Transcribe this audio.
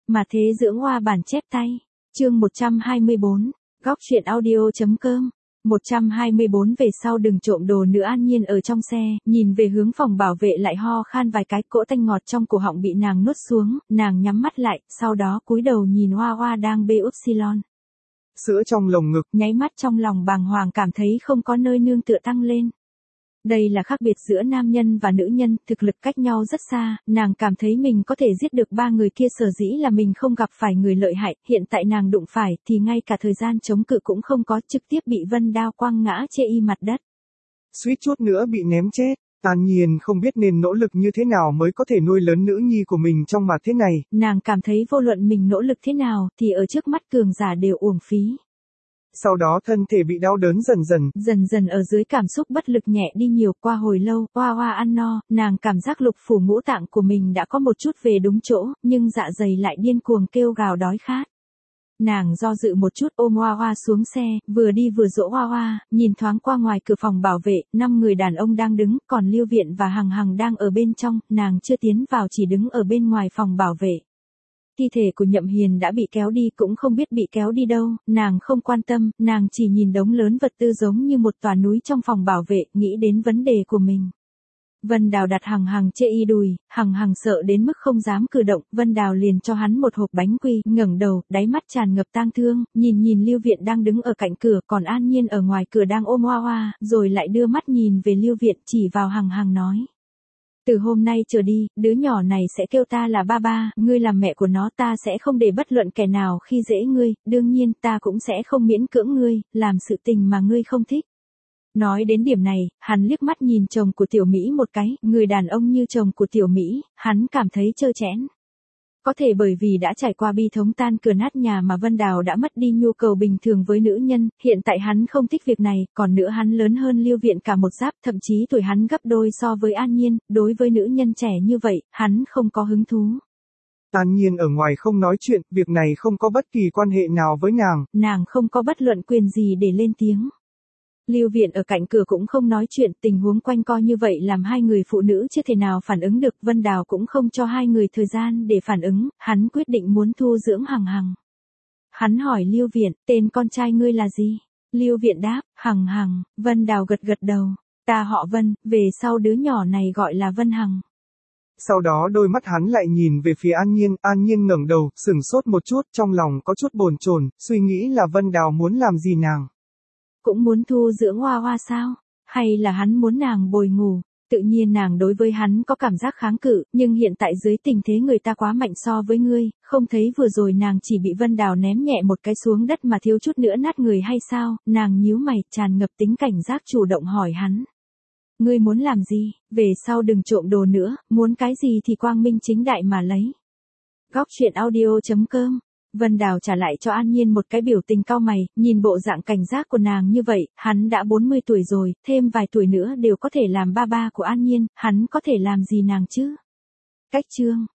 Mà thế dưỡng hoa bản chép tay. Chương 124. Góc truyện audio.com. 124 về sau đừng trộm đồ nữa. An Nhiên ở trong xe, nhìn về hướng phòng bảo vệ lại ho khan vài cái, cỗ tanh ngọt trong cổ họng bị nàng nuốt xuống, nàng nhắm mắt lại, sau đó cúi đầu nhìn Hoa Hoa đang bê upsilon. Sữa trong lồng ngực, nháy mắt trong lòng bàng hoàng cảm thấy không có nơi nương tựa tăng lên. Đây là khác biệt giữa nam nhân và nữ nhân, thực lực cách nhau rất xa, nàng cảm thấy mình có thể giết được ba người kia, sở dĩ là mình không gặp phải người lợi hại, hiện tại nàng đụng phải thì ngay cả thời gian chống cự cũng không có, trực tiếp bị Vân Đao quăng ngã chê y mặt đất. Suýt chút nữa bị ném chết. An Nhiên không biết nên nỗ lực như thế nào mới có thể nuôi lớn nữ nhi của mình trong mặt thế này. Nàng cảm thấy vô luận mình nỗ lực thế nào thì ở trước mắt cường giả đều uổng phí. Sau đó thân thể bị đau đớn dần dần ở dưới cảm xúc bất lực nhẹ đi nhiều. Qua hồi lâu, Hoa Hoa ăn no, nàng cảm giác lục phủ ngũ tạng của mình đã có một chút về đúng chỗ, nhưng dạ dày lại điên cuồng kêu gào đói khát. Nàng do dự một chút ôm Hoa Hoa xuống xe, vừa đi vừa dỗ Hoa Hoa, nhìn thoáng qua ngoài cửa phòng bảo vệ, 5 người đàn ông đang đứng, còn Lưu Viện và Hằng Hằng đang ở bên trong, nàng chưa tiến vào chỉ đứng ở bên ngoài phòng bảo vệ. Thi thể của Nhậm Hiền đã bị kéo đi, cũng không biết bị kéo đi đâu, nàng không quan tâm, nàng chỉ nhìn đống lớn vật tư giống như một tòa núi trong phòng bảo vệ, nghĩ đến vấn đề của mình. Vân Đào đặt Hằng Hằng chê y đùi, Hằng Hằng sợ đến mức không dám cử động, Vân Đào liền cho hắn một hộp bánh quy, ngẩng đầu, đáy mắt tràn ngập tang thương, nhìn Lưu Viện đang đứng ở cạnh cửa, còn An Nhiên ở ngoài cửa đang ôm Hoa Hoa, rồi lại đưa mắt nhìn về Lưu Viện, chỉ vào Hằng Hằng nói. Từ hôm nay trở đi, đứa nhỏ này sẽ kêu ta là ba ba, ngươi làm mẹ của nó, ta sẽ không để bất luận kẻ nào khi dễ ngươi, đương nhiên ta cũng sẽ không miễn cưỡng ngươi, làm sự tình mà ngươi không thích. Nói đến điểm này, hắn liếc mắt nhìn chồng của Tiểu Mỹ một cái, người đàn ông như chồng của Tiểu Mỹ, hắn cảm thấy trơ trẽn. Có thể bởi vì đã trải qua bi thống tan cửa nát nhà mà Vân Đào đã mất đi nhu cầu bình thường với nữ nhân, hiện tại hắn không thích việc này, còn nữa hắn lớn hơn Lưu Viện cả một giáp, thậm chí tuổi hắn gấp đôi so với An Nhiên, đối với nữ nhân trẻ như vậy, hắn không có hứng thú. An Nhiên ở ngoài không nói chuyện, việc này không có bất kỳ quan hệ nào với nàng. Nàng không có bất luận quyền gì để lên tiếng. Lưu Viện ở cạnh cửa cũng không nói chuyện, tình huống quanh co như vậy làm hai người phụ nữ chưa thể nào phản ứng được, Vân Đào cũng không cho hai người thời gian để phản ứng, hắn quyết định muốn thu dưỡng Hằng Hằng. Hắn hỏi Lưu Viện, tên con trai ngươi là gì? Lưu Viện đáp, Hằng Hằng. Vân Đào gật gật đầu, ta họ Vân, về sau đứa nhỏ này gọi là Vân Hằng. Sau đó đôi mắt hắn lại nhìn về phía An Nhiên ngẩng đầu, sửng sốt một chút, trong lòng có chút bồn chồn, suy nghĩ là Vân Đào muốn làm gì nàng. Cũng muốn thu dưỡng Hoa Hoa sao? Hay là hắn muốn nàng bồi ngủ? Tự nhiên nàng đối với hắn có cảm giác kháng cự, nhưng hiện tại dưới tình thế người ta quá mạnh so với ngươi, không thấy vừa rồi nàng chỉ bị Vân Đào ném nhẹ một cái xuống đất mà thiếu chút nữa nát người hay sao? Nàng nhíu mày, tràn ngập tính cảnh giác chủ động hỏi hắn. Ngươi muốn làm gì? Về sau đừng trộm đồ nữa, muốn cái gì thì quang minh chính đại mà lấy. Góc truyện audio.com. Vân Đào trả lại cho An Nhiên một cái biểu tình cau mày, nhìn bộ dạng cảnh giác của nàng như vậy, hắn đã 40 tuổi rồi, thêm vài tuổi nữa đều có thể làm ba ba của An Nhiên, hắn có thể làm gì nàng chứ? Cách chương